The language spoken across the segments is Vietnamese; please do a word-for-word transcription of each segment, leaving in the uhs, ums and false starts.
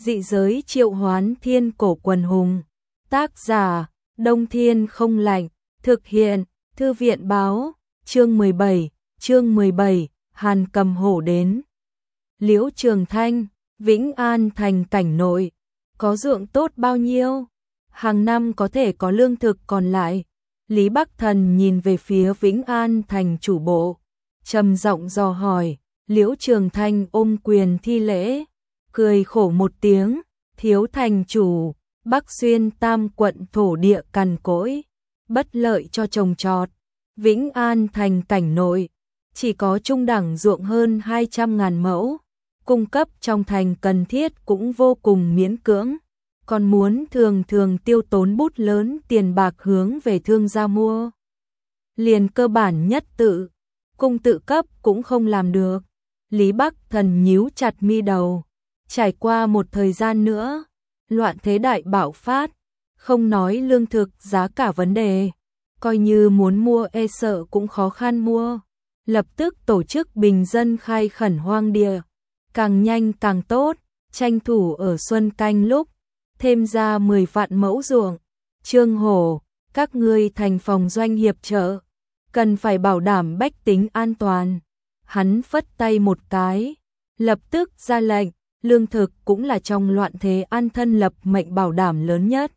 Dị giới triệu hoán thiên cổ quần hùng. Tác giả, Đông Thiên không lạnh. Thực hiện, Thư viện báo. Chương mười bảy, chương mười bảy, Hàn Cầm Hổ đến. Liễu Trường Thanh, Vĩnh An thành cảnh nội. Có ruộng tốt bao nhiêu? Hàng năm có thể có lương thực còn lại. Lý Bắc Thần nhìn về phía Vĩnh An thành chủ bộ, trầm giọng dò hỏi. Liễu Trường Thanh ôm quyền thi lễ, cười khổ một tiếng. Thiếu thành chủ, Bắc Xuyên tam quận thổ địa cằn cỗi, bất lợi cho trồng trọt. Vĩnh An thành cảnh nội, chỉ có trung đẳng ruộng hơn hai trăm ngàn mẫu, cung cấp trong thành cần thiết cũng vô cùng miễn cưỡng, còn muốn thường thường tiêu tốn bút lớn tiền bạc hướng về thương gia mua. Liền cơ bản nhất tự, cung tự cấp cũng không làm được. Lý Bắc Thần nhíu chặt mi đầu, trải qua một thời gian nữa, loạn thế đại bạo phát, không nói lương thực giá cả vấn đề, coi như muốn mua e sợ cũng khó khăn mua. Lập tức tổ chức bình dân khai khẩn hoang địa, càng nhanh càng tốt, tranh thủ ở xuân canh lúc, thêm ra mười vạn mẫu ruộng. Trương Hổ, các ngươi thành phòng doanh hiệp trợ, cần phải bảo đảm bách tính an toàn. Hắn phất tay một cái, lập tức ra lệnh, lương thực cũng là trong loạn thế an thân lập mệnh bảo đảm lớn nhất.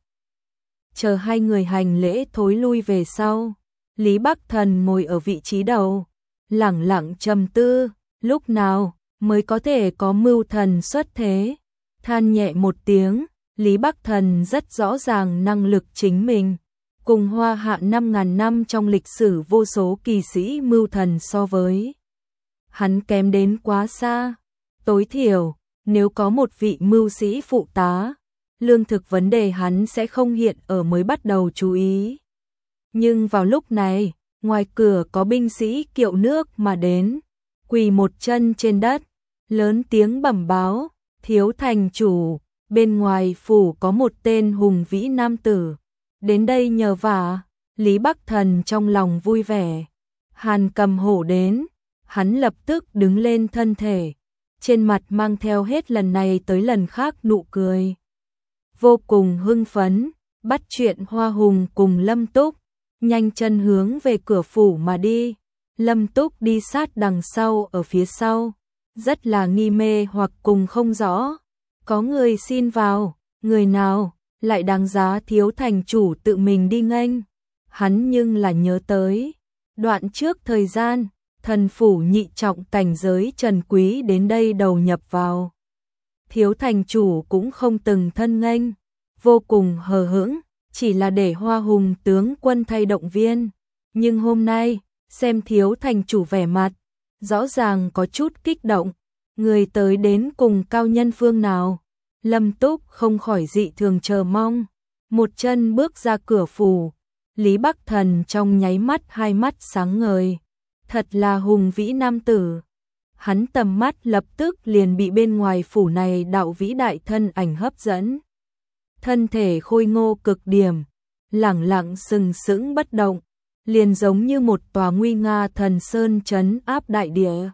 Chờ hai người hành lễ thối lui về sau, Lý Bắc Thần ngồi ở vị trí đầu, lẳng lặng trầm tư, lúc nào mới có thể có mưu thần xuất thế. Than nhẹ một tiếng, Lý Bắc Thần rất rõ ràng năng lực chính mình, cùng Hoa Hạ năm ngàn năm trong lịch sử vô số kỳ sĩ mưu thần so với hắn kém đến quá xa. Tối thiểu, nếu có một vị mưu sĩ phụ tá, lương thực vấn đề hắn sẽ không hiện ở mới bắt đầu chú ý. Nhưng vào lúc này, ngoài cửa có binh sĩ kiệu nước mà đến, quỳ một chân trên đất, lớn tiếng bẩm báo, thiếu thành chủ, bên ngoài phủ có một tên hùng vĩ nam tử, đến đây nhờ vả. Lý Bắc Thần trong lòng vui vẻ, Hàn Cầm Hổ đến, hắn lập tức đứng lên thân thể, trên mặt mang theo hết lần này tới lần khác nụ cười. Vô cùng hưng phấn, bắt chuyện Hoa Hùng cùng Lâm Túc, nhanh chân hướng về cửa phủ mà đi. Lâm Túc đi sát đằng sau ở phía sau, rất là nghi mê hoặc cùng không rõ. Có người xin vào, người nào, lại đáng giá thiếu thành chủ tự mình đi nghênh. Hắn nhưng là nhớ tới, đoạn trước thời gian, thần phủ nhị trọng cảnh giới Trần Quý đến đây đầu nhập vào. Thiếu thành chủ cũng không từng thân nghênh, vô cùng hờ hững, chỉ là để Hoa Hùng tướng quân thay động viên. Nhưng hôm nay, xem thiếu thành chủ vẻ mặt, rõ ràng có chút kích động. Người tới đến cùng cao nhân phương nào? Lâm Túc không khỏi dị thường chờ mong. Một chân bước ra cửa phủ, Lý Bắc Thần trong nháy mắt hai mắt sáng ngời. Thật là hùng vĩ nam tử. Hắn tầm mắt lập tức liền bị bên ngoài phủ này đạo vĩ đại thân ảnh hấp dẫn. Thân thể khôi ngô cực điểm, lẳng lặng sừng sững bất động, liền giống như một tòa nguy nga thần sơn trấn áp đại địa.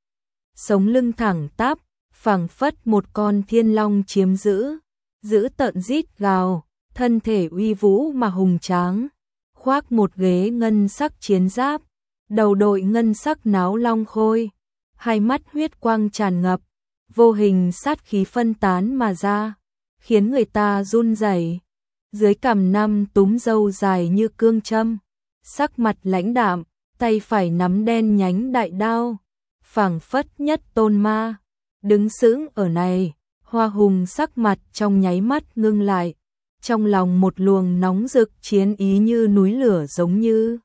Sống lưng thẳng tắp, phảng phất một con thiên long chiếm giữ, giữ tợn rít gào, thân thể uy vũ mà hùng tráng, khoác một ghế ngân sắc chiến giáp, đầu đội ngân sắc náo long khôi, hai mắt huyết quang tràn ngập, vô hình sát khí phân tán mà ra, khiến người ta run rẩy. Dưới cằm năm túm râu dài như cương châm, sắc mặt lãnh đạm, tay phải nắm đen nhánh đại đao, phảng phất nhất tôn ma. Đứng sững ở này, Hoa Hùng sắc mặt trong nháy mắt ngưng lại, trong lòng một luồng nóng rực chiến ý như núi lửa giống như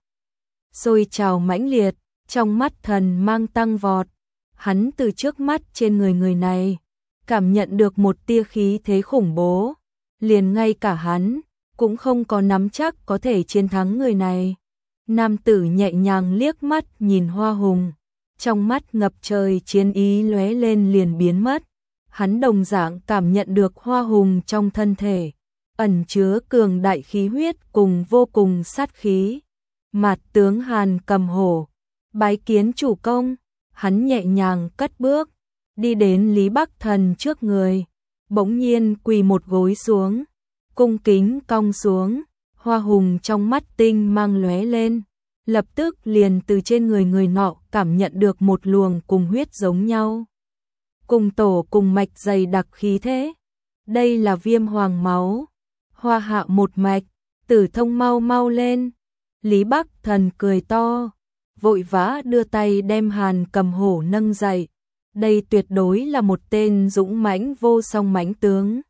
sôi trào mãnh liệt, trong mắt thần mang tăng vọt. Hắn từ trước mắt trên người người này, cảm nhận được một tia khí thế khủng bố, liền ngay cả hắn cũng không có nắm chắc có thể chiến thắng người này. Nam tử nhẹ nhàng liếc mắt nhìn Hoa Hùng, trong mắt ngập trời chiến ý lóe lên liền biến mất. Hắn đồng dạng cảm nhận được Hoa Hùng trong thân thể ẩn chứa cường đại khí huyết cùng vô cùng sát khí. Mạt tướng Hàn Cầm Hổ, bái kiến chủ công. Hắn nhẹ nhàng cất bước, đi đến Lý Bắc Thần trước người, bỗng nhiên quỳ một gối xuống, cung kính cong xuống, hoa hùng trong mắt tinh mang lóe lên, lập tức liền từ trên người người nọ cảm nhận được một luồng cùng huyết giống nhau. Cùng tổ cùng mạch dày đặc khí thế. Đây là Viêm Hoàng máu. Hoa Hạ một mạch, Tử Thông mau mau lên. Lý Bắc Thần cười to, vội vã đưa tay đem Hàn Cầm Hổ nâng dậy. Đây tuyệt đối là một tên dũng mãnh vô song mãnh tướng.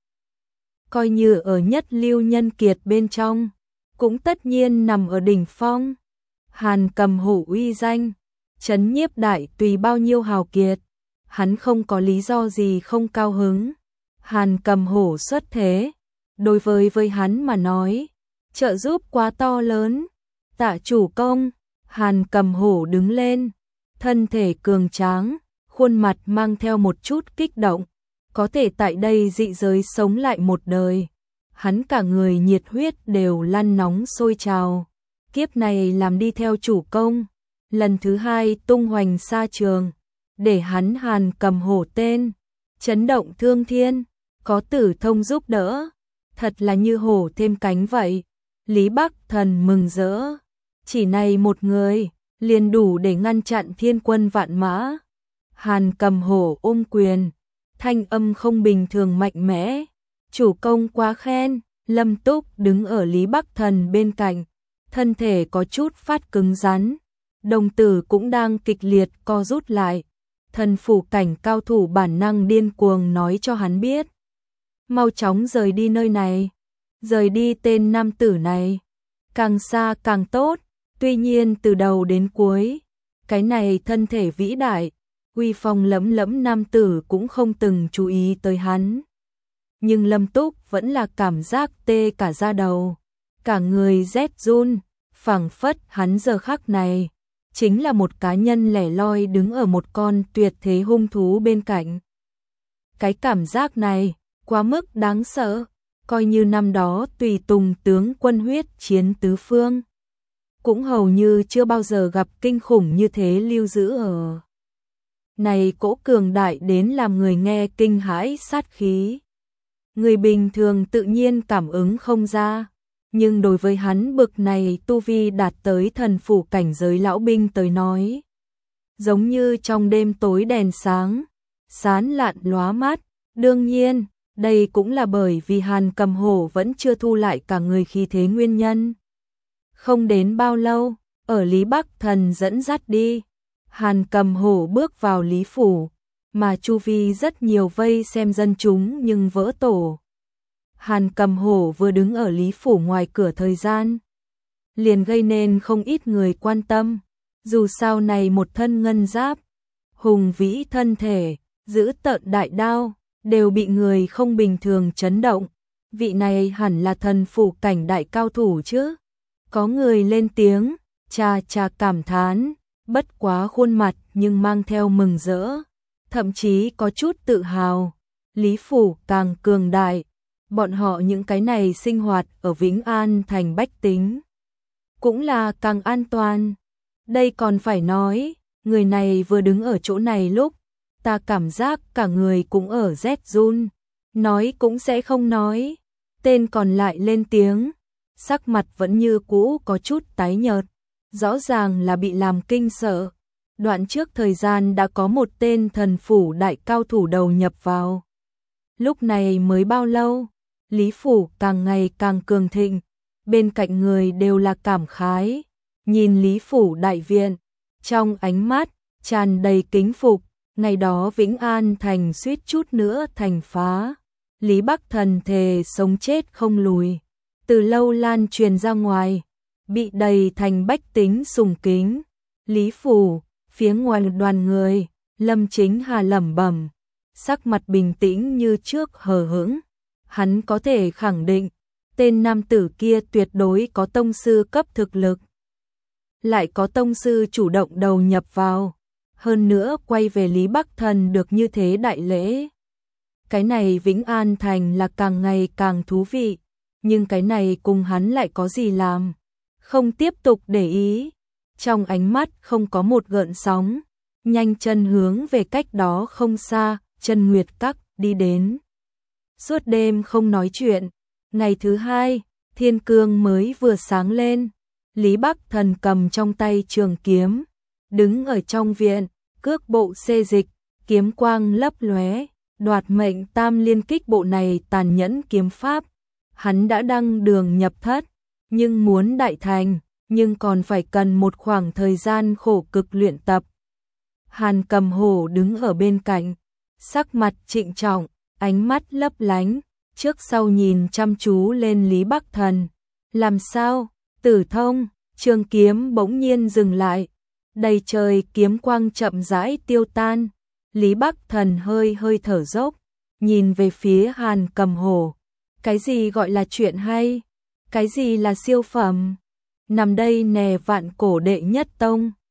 Coi như ở nhất lưu nhân kiệt bên trong, cũng tất nhiên nằm ở đỉnh phong. Hàn Cầm Hổ uy danh, trấn nhiếp đại tùy bao nhiêu hào kiệt, hắn không có lý do gì không cao hứng. Hàn Cầm Hổ xuất thế, đối với với hắn mà nói, trợ giúp quá to lớn. Tạ chủ công, Hàn Cầm Hổ đứng lên, thân thể cường tráng, khuôn mặt mang theo một chút kích động, có thể tại đây dị giới sống lại một đời. Hắn cả người nhiệt huyết đều lăn nóng sôi trào. Kiếp này làm đi theo chủ công, lần thứ hai tung hoành xa trường, để hắn Hàn Cầm Hổ tên, chấn động thương thiên, có Tử Thông giúp đỡ, thật là như hổ thêm cánh vậy. Lý Bắc Thần mừng rỡ, chỉ này một người, liền đủ để ngăn chặn thiên quân vạn mã. Hàn Cầm Hổ ôm quyền, thanh âm không bình thường mạnh mẽ, chủ công quá khen. Lâm Túc đứng ở Lý Bắc Thần bên cạnh, thân thể có chút phát cứng rắn, đồng tử cũng đang kịch liệt co rút lại. Thần phủ cảnh cao thủ bản năng điên cuồng nói cho hắn biết, mau chóng rời đi nơi này, rời đi tên nam tử này, càng xa càng tốt. Tuy nhiên từ đầu đến cuối, cái này thân thể vĩ đại, uy phong lẫm lẫm nam tử cũng không từng chú ý tới hắn. Nhưng Lâm Túc vẫn là cảm giác tê cả da đầu, cả người rét run, phảng phất hắn giờ khắc này chính là một cá nhân lẻ loi đứng ở một con tuyệt thế hung thú bên cạnh. Cái cảm giác này quá mức đáng sợ, coi như năm đó tùy tùng tướng quân huyết chiến tứ phương, cũng hầu như chưa bao giờ gặp kinh khủng như thế lưu giữ ở. Này cỗ cường đại đến làm người nghe kinh hãi sát khí. Người bình thường tự nhiên cảm ứng không ra, nhưng đối với hắn bực này tu vi đạt tới thần phủ cảnh giới lão binh tới nói, giống như trong đêm tối đèn sáng, sáng lạn lóa mắt. Đương nhiên, đây cũng là bởi vì Hàn Cầm Hổ vẫn chưa thu lại cả người khí thế nguyên nhân. Không đến bao lâu, ở Lý Bắc Thần dẫn dắt đi, Hàn Cầm Hổ bước vào Lý phủ, mà chu vi rất nhiều vây xem dân chúng nhưng vỡ tổ. Hàn Cầm Hổ vừa đứng ở Lý phủ ngoài cửa thời gian, liền gây nên không ít người quan tâm. Dù sao này một thân ngân giáp, hùng vĩ thân thể, giữ tợn đại đao, đều bị người không bình thường chấn động. Vị này hẳn là thần phủ cảnh đại cao thủ chứ? Có người lên tiếng, cha cha cảm thán, bất quá khuôn mặt nhưng mang theo mừng rỡ, thậm chí có chút tự hào. Lý phủ càng cường đại, bọn họ những cái này sinh hoạt ở Vĩnh An thành bách tính cũng là càng an toàn. Đây còn phải nói, người này vừa đứng ở chỗ này lúc, ta cảm giác cả người cũng ở rét run, nói cũng sẽ không nói. Tên còn lại lên tiếng, sắc mặt vẫn như cũ có chút tái nhợt, rõ ràng là bị làm kinh sợ. Đoạn trước thời gian đã có một tên thần phủ đại cao thủ đầu nhập vào. Lúc này mới bao lâu, Lý phủ càng ngày càng cường thịnh, bên cạnh người đều là cảm khái, nhìn Lý phủ đại viện, trong ánh mắt tràn đầy kính phục. Ngày đó Vĩnh An thành suýt chút nữa thành phá, Lý Bắc Thần thề sống chết không lùi, từ lâu lan truyền ra ngoài, bị đầy thành bách tính sùng kính. Lý phủ, phía ngoài đoàn người, Lâm Chính Hà lẩm bẩm, sắc mặt bình tĩnh như trước hờ hững. Hắn có thể khẳng định, tên nam tử kia tuyệt đối có tông sư cấp thực lực, lại có tông sư chủ động đầu nhập vào, hơn nữa quay về Lý Bắc Thần được như thế đại lễ. Cái này Vĩnh An thành là càng ngày càng thú vị, nhưng cái này cùng hắn lại có gì làm? Không tiếp tục để ý, trong ánh mắt không có một gợn sóng, nhanh chân hướng về cách đó không xa, Chân Nguyệt Các đi đến. suốt đêm không nói chuyện. Ngày thứ hai, thiên cương mới vừa sáng lên, Lý Bắc Thần cầm trong tay trường kiếm, đứng ở trong viện, cước bộ xê dịch, kiếm quang lấp lóe, đoạt mệnh tam liên kích bộ này tàn nhẫn kiếm pháp. Hắn đã đăng đường nhập thất, nhưng muốn đại thành, nhưng còn phải cần một khoảng thời gian khổ cực luyện tập. Hàn Cầm Hổ đứng ở bên cạnh, sắc mặt trịnh trọng, ánh mắt lấp lánh, trước sau nhìn chăm chú lên Lý Bắc Thần. Làm sao? Tử thông, trường kiếm bỗng nhiên dừng lại, đầy trời kiếm quang chậm rãi tiêu tan. Lý Bắc Thần hơi hơi thở dốc, nhìn về phía Hàn Cầm Hổ. Cái gì gọi là chuyện hay? Cái gì là siêu phẩm? Nằm đây nè vạn cổ đệ nhất tông,